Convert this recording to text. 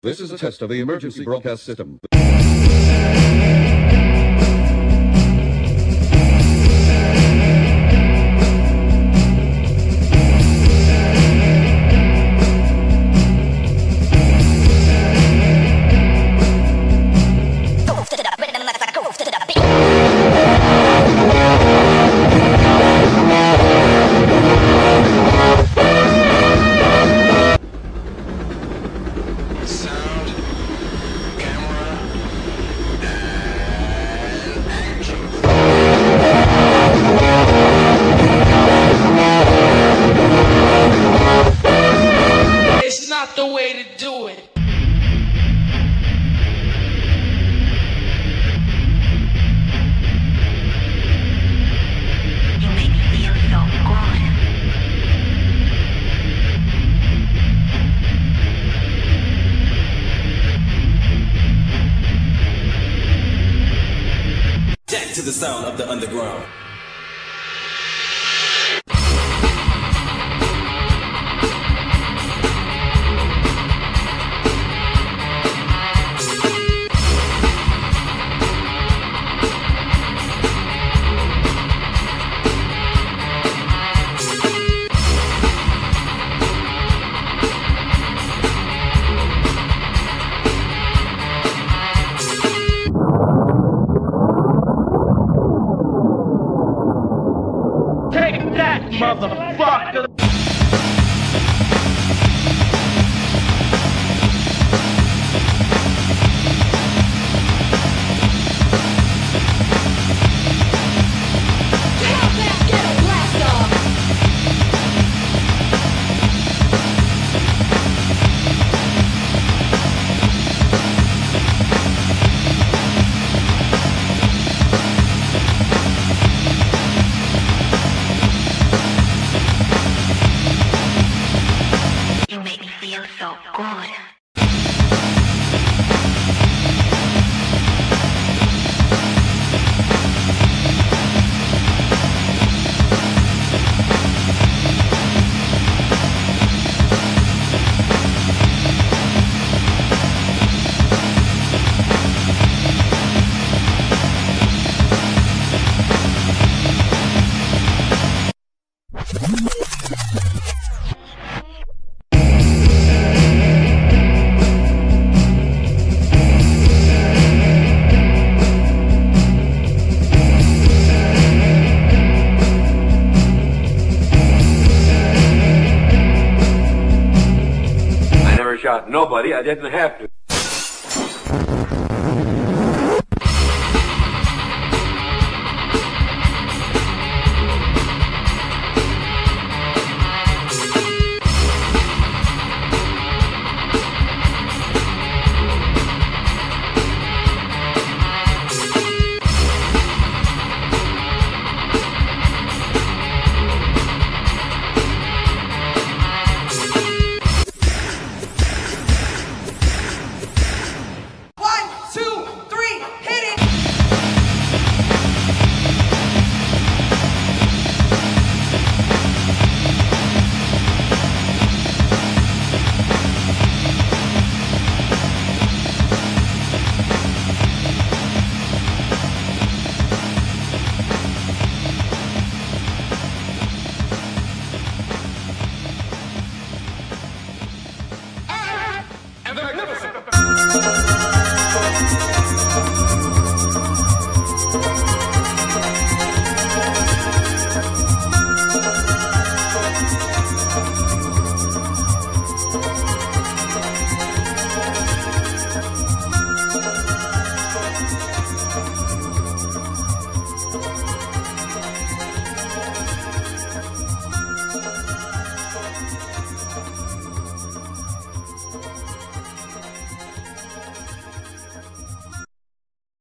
This is a test of the emergency broadcast system. It's not the way to do it. You make me feel so good. Jack to the sound of the underground. Take that, motherfucker! Get out there, get a blast off! You make me feel so good. I never shot nobody. I didn't have to.